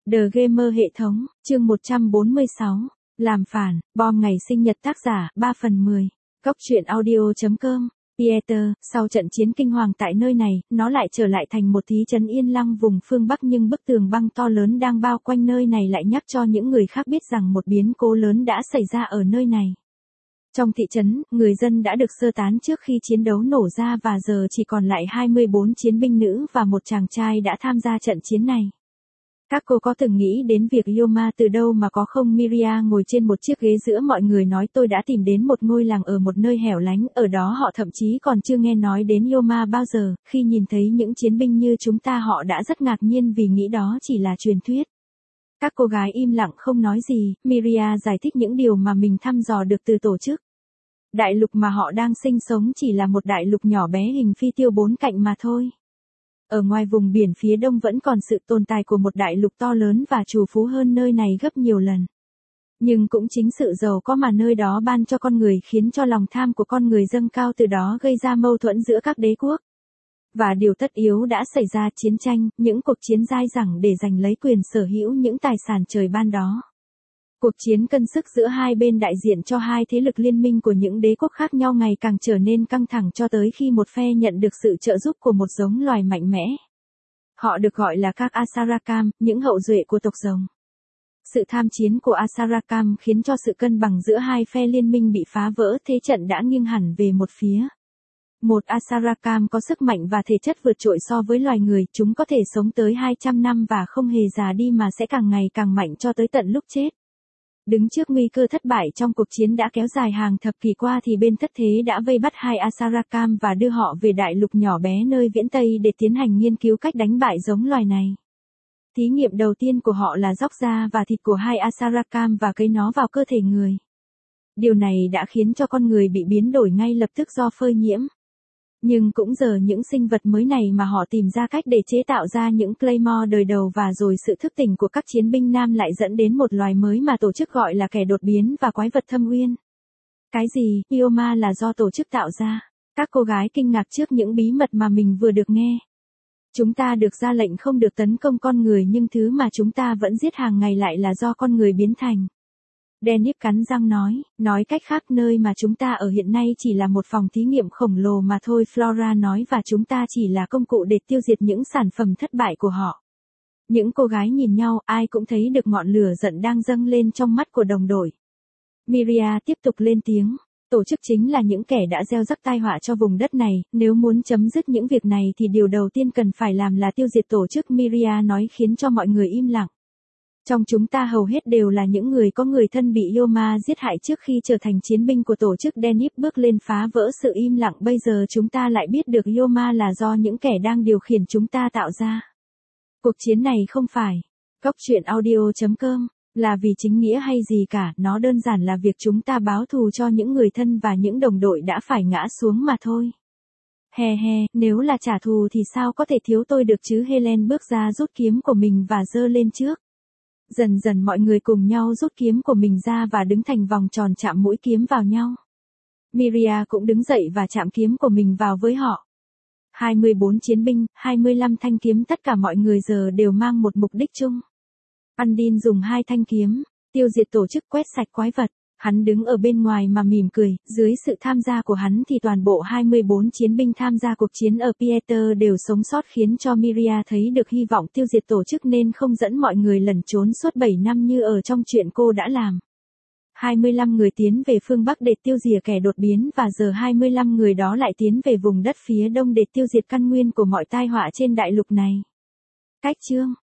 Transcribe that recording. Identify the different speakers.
Speaker 1: The Gamer hệ thống, chương 146, làm phản, bom ngày sinh nhật tác giả, 3 phần 10. Cốc truyện audio.com. Pieter, sau trận chiến kinh hoàng tại nơi này, nó lại trở lại thành một thị trấn yên lặng vùng phương Bắc, nhưng bức tường băng to lớn đang bao quanh nơi này lại nhắc cho những người khác biết rằng một biến cố lớn đã xảy ra ở nơi này. Trong thị trấn, người dân đã được sơ tán trước khi chiến đấu nổ ra và giờ chỉ còn lại 24 chiến binh nữ và một chàng trai đã tham gia trận chiến này. Các cô có từng nghĩ đến việc Yoma từ đâu mà có không? Miria ngồi trên một chiếc ghế giữa mọi người nói, tôi đã tìm đến một ngôi làng ở một nơi hẻo lánh, ở đó họ thậm chí còn chưa nghe nói đến Yoma bao giờ. Khi nhìn thấy những chiến binh như chúng ta, họ đã rất ngạc nhiên vì nghĩ đó chỉ là truyền thuyết. Các cô gái im lặng không nói gì. Miria giải thích những điều mà mình thăm dò được từ tổ chức. Đại lục mà họ đang sinh sống chỉ là một đại lục nhỏ bé hình phi tiêu 4 cạnh mà thôi. Ở ngoài vùng biển phía đông vẫn còn sự tồn tại của một đại lục to lớn và trù phú hơn nơi này gấp nhiều lần. Nhưng cũng chính sự giàu có mà nơi đó ban cho con người khiến cho lòng tham của con người dâng cao, từ đó gây ra mâu thuẫn giữa các đế quốc. Và điều tất yếu đã xảy ra, chiến tranh, những cuộc chiến dai dẳng để giành lấy quyền sở hữu những tài sản trời ban đó. Cuộc chiến cân sức giữa hai bên đại diện cho hai thế lực liên minh của những đế quốc khác nhau ngày càng trở nên căng thẳng, cho tới khi một phe nhận được sự trợ giúp của một giống loài mạnh mẽ. Họ được gọi là các Asarakam, những hậu duệ của tộc rồng. Sự tham chiến của Asarakam khiến cho sự cân bằng giữa hai phe liên minh bị phá vỡ, thế trận đã nghiêng hẳn về một phía. Một Asarakam có sức mạnh và thể chất vượt trội so với loài người, chúng có thể sống tới 200 năm và không hề già đi mà sẽ càng ngày càng mạnh cho tới tận lúc chết. Đứng trước nguy cơ thất bại trong cuộc chiến đã kéo dài hàng thập kỷ qua thì bên thất thế đã vây bắt hai Asarakam và đưa họ về đại lục nhỏ bé nơi viễn Tây để tiến hành nghiên cứu cách đánh bại giống loài này. Thí nghiệm đầu tiên của họ là róc da và thịt của hai Asarakam và cấy nó vào cơ thể người. Điều này đã khiến cho con người bị biến đổi ngay lập tức do phơi nhiễm. Nhưng cũng giờ những sinh vật mới này mà họ tìm ra cách để chế tạo ra những Claymore đời đầu, và rồi sự thức tỉnh của các chiến binh nam lại dẫn đến một loài mới mà tổ chức gọi là kẻ đột biến và quái vật thâm uyên. Cái gì? Yoma là do tổ chức tạo ra. Các cô gái kinh ngạc trước những bí mật mà mình vừa được nghe. Chúng ta được ra lệnh không được tấn công con người, nhưng thứ mà chúng ta vẫn giết hàng ngày lại là do con người biến thành. Dennis cắn răng nói cách khác, nơi mà chúng ta ở hiện nay chỉ là một phòng thí nghiệm khổng lồ mà thôi, Flora nói, và chúng ta chỉ là công cụ để tiêu diệt những sản phẩm thất bại của họ. Những cô gái nhìn nhau, ai cũng thấy được ngọn lửa giận đang dâng lên trong mắt của đồng đội. Miria tiếp tục lên tiếng. Tổ chức chính là những kẻ đã gieo rắc tai họa cho vùng đất này, nếu muốn chấm dứt những việc này thì điều đầu tiên cần phải làm là tiêu diệt tổ chức, Miria nói, khiến cho mọi người im lặng. Trong chúng ta hầu hết đều là những người có người thân bị Yoma giết hại trước khi trở thành chiến binh của tổ chức. Dennis bước lên phá vỡ sự im lặng. Bây giờ chúng ta lại biết được Yoma là do những kẻ đang điều khiển chúng ta tạo ra. Cuộc chiến này không phải cốc truyện audio.com là vì chính nghĩa hay gì cả, nó đơn giản là việc chúng ta báo thù cho những người thân và những đồng đội đã phải ngã xuống mà thôi. He he, nếu là trả thù thì sao có thể thiếu tôi được chứ? Helen bước ra rút kiếm của mình và giơ lên trước. Dần dần mọi người cùng nhau rút kiếm của mình ra và đứng thành vòng tròn chạm mũi kiếm vào nhau. Miria cũng đứng dậy và chạm kiếm của mình vào với họ. 24 chiến binh, 25 thanh kiếm, tất cả mọi người giờ đều mang một mục đích chung. Andin dùng 2 thanh kiếm, tiêu diệt tổ chức, quét sạch quái vật. Hắn đứng ở bên ngoài mà mỉm cười, dưới sự tham gia của hắn thì toàn bộ 24 chiến binh tham gia cuộc chiến ở Pieter đều sống sót, khiến cho Miria thấy được hy vọng tiêu diệt tổ chức nên không dẫn mọi người lẩn trốn suốt 7 năm như ở trong chuyện cô đã làm. 25 người tiến về phương Bắc để tiêu diệt kẻ đột biến, và giờ 25 người đó lại tiến về vùng đất phía Đông để tiêu diệt căn nguyên của mọi tai họa trên đại lục này. Cách chương